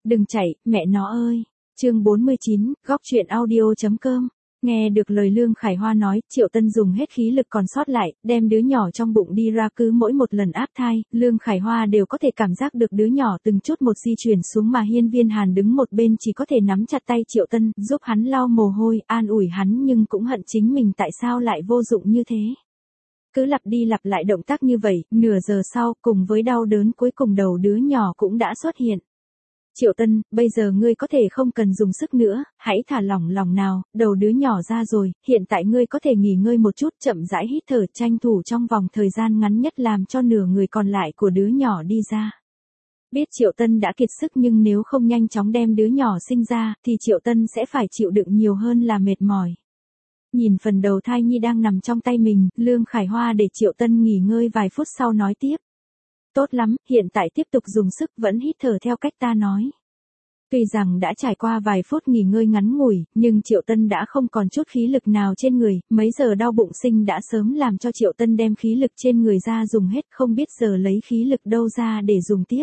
Đừng chạy, mẹ nó ơi. Chương 49, góc truyện audio.com. Nghe được lời Lương Khải Hoa nói, Triệu Tân dùng hết khí lực còn sót lại, đem đứa nhỏ trong bụng đi ra. Cứ mỗi một lần áp thai, Lương Khải Hoa đều có thể cảm giác được đứa nhỏ từng chút một di chuyển xuống, mà Hiên Viên Hàn đứng một bên chỉ có thể nắm chặt tay Triệu Tân, giúp hắn lau mồ hôi, an ủi hắn, nhưng cũng hận chính mình tại sao lại vô dụng như thế. Cứ lặp đi lặp lại động tác như vậy, nửa giờ sau, cùng với đau đớn cuối cùng đầu đứa nhỏ cũng đã xuất hiện. Triệu Tân, bây giờ ngươi có thể không cần dùng sức nữa, hãy thả lỏng lòng nào, đầu đứa nhỏ ra rồi, hiện tại ngươi có thể nghỉ ngơi một chút, chậm rãi hít thở, tranh thủ trong vòng thời gian ngắn nhất làm cho nửa người còn lại của đứa nhỏ đi ra. Biết Triệu Tân đã kiệt sức, nhưng nếu không nhanh chóng đem đứa nhỏ sinh ra, thì Triệu Tân sẽ phải chịu đựng nhiều hơn là mệt mỏi. Nhìn phần đầu thai nhi đang nằm trong tay mình, Lương Khải Hoa để Triệu Tân nghỉ ngơi vài phút sau nói tiếp. Tốt lắm, hiện tại tiếp tục dùng sức, vẫn hít thở theo cách ta nói. Tuy rằng đã trải qua vài phút nghỉ ngơi ngắn ngủi, nhưng Triệu Tân đã không còn chút khí lực nào trên người, mấy giờ đau bụng sinh đã sớm làm cho Triệu Tân đem khí lực trên người ra dùng hết, không biết giờ lấy khí lực đâu ra để dùng tiếp.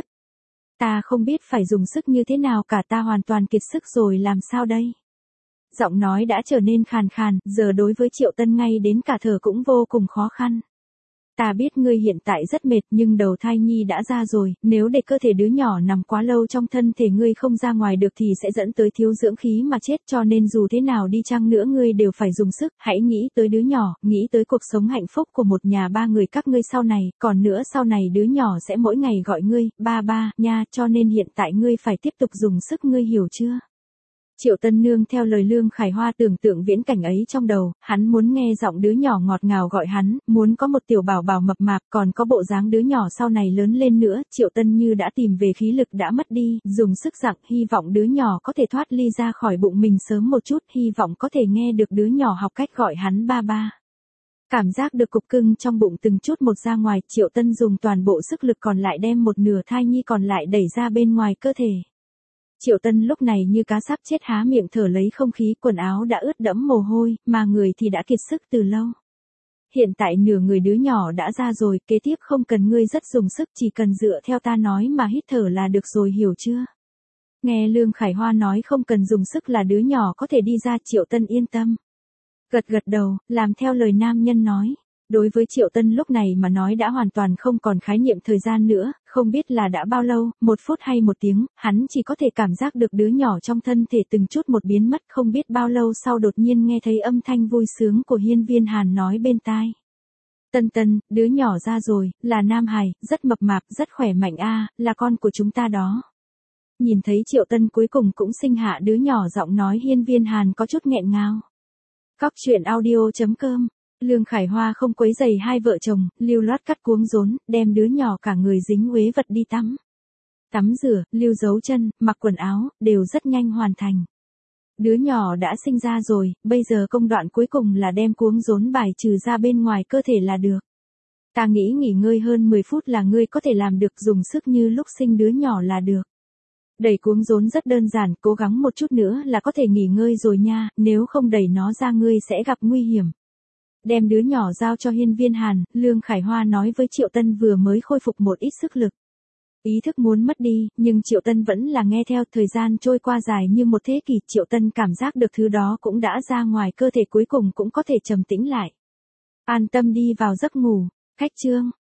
Ta không biết phải dùng sức như thế nào cả, ta hoàn toàn kiệt sức rồi, làm sao đây? Giọng nói đã trở nên khàn khàn, giờ đối với Triệu Tân ngay đến cả thở cũng vô cùng khó khăn. Ta biết ngươi hiện tại rất mệt, nhưng đầu thai nhi đã ra rồi, nếu để cơ thể đứa nhỏ nằm quá lâu trong thân thể ngươi không ra ngoài được thì sẽ dẫn tới thiếu dưỡng khí mà chết, cho nên dù thế nào đi chăng nữa ngươi đều phải dùng sức, hãy nghĩ tới đứa nhỏ, nghĩ tới cuộc sống hạnh phúc của một nhà ba người các ngươi sau này, còn nữa sau này đứa nhỏ sẽ mỗi ngày gọi ngươi, ba ba, nha, cho nên hiện tại ngươi phải tiếp tục dùng sức, ngươi hiểu chưa? Triệu Tân nương theo lời Lương Khải Hoa tưởng tượng viễn cảnh ấy trong đầu, hắn muốn nghe giọng đứa nhỏ ngọt ngào gọi hắn, muốn có một tiểu bảo bảo mập mạp, còn có bộ dáng đứa nhỏ sau này lớn lên nữa. Triệu Tân như đã tìm về khí lực đã mất đi, dùng sức dặn, hy vọng đứa nhỏ có thể thoát ly ra khỏi bụng mình sớm một chút, hy vọng có thể nghe được đứa nhỏ học cách gọi hắn ba ba. Cảm giác được cục cưng trong bụng từng chút một ra ngoài, Triệu Tân dùng toàn bộ sức lực còn lại đem một nửa thai nhi còn lại đẩy ra bên ngoài cơ thể. Triệu Tân lúc này như cá sắp chết há miệng thở lấy không khí, quần áo đã ướt đẫm mồ hôi, mà người thì đã kiệt sức từ lâu. Hiện tại nửa người đứa nhỏ đã ra rồi, kế tiếp không cần ngươi rất dùng sức, chỉ cần dựa theo ta nói mà hít thở là được rồi, hiểu chưa? Nghe Lương Khải Hoa nói không cần dùng sức là đứa nhỏ có thể đi ra, Triệu Tân yên tâm. Gật gật đầu, làm theo lời nam nhân nói. Đối với Triệu Tân lúc này mà nói đã hoàn toàn không còn khái niệm thời gian nữa, không biết là đã bao lâu, 1 phút hay 1 tiếng, hắn chỉ có thể cảm giác được đứa nhỏ trong thân thể từng chút một biến mất, không biết bao lâu sau đột nhiên nghe thấy âm thanh vui sướng của Hiên Viên Hàn nói bên tai. Tân Tân, đứa nhỏ ra rồi, là nam hài, rất mập mạp, rất khỏe mạnh a, là con của chúng ta đó. Nhìn thấy Triệu Tân cuối cùng cũng sinh hạ đứa nhỏ, giọng nói Hiên Viên Hàn có chút nghẹn ngào. Góc truyện audio.com. Lương Khải Hoa không quấy rầy hai vợ chồng, lưu loát cắt cuống rốn, đem đứa nhỏ cả người dính uế vật đi tắm. Tắm rửa, lưu dấu chân, mặc quần áo, đều rất nhanh hoàn thành. Đứa nhỏ đã sinh ra rồi, bây giờ công đoạn cuối cùng là đem cuống rốn bài trừ ra bên ngoài cơ thể là được. Ta nghĩ nghỉ ngơi hơn 10 phút là ngươi có thể làm được, dùng sức như lúc sinh đứa nhỏ là được. Đẩy cuống rốn rất đơn giản, cố gắng một chút nữa là có thể nghỉ ngơi rồi nha, nếu không đẩy nó ra ngươi sẽ gặp nguy hiểm. Đem đứa nhỏ giao cho Hiên Viên Hàn, Lương Khải Hoa nói với Triệu Tân vừa mới khôi phục một ít sức lực. Ý thức muốn mất đi, nhưng Triệu Tân vẫn là nghe theo, thời gian trôi qua dài như một thế kỷ, Triệu Tân cảm giác được thứ đó cũng đã ra ngoài cơ thể, cuối cùng cũng có thể trầm tĩnh lại. An tâm đi vào giấc ngủ. Khách trương.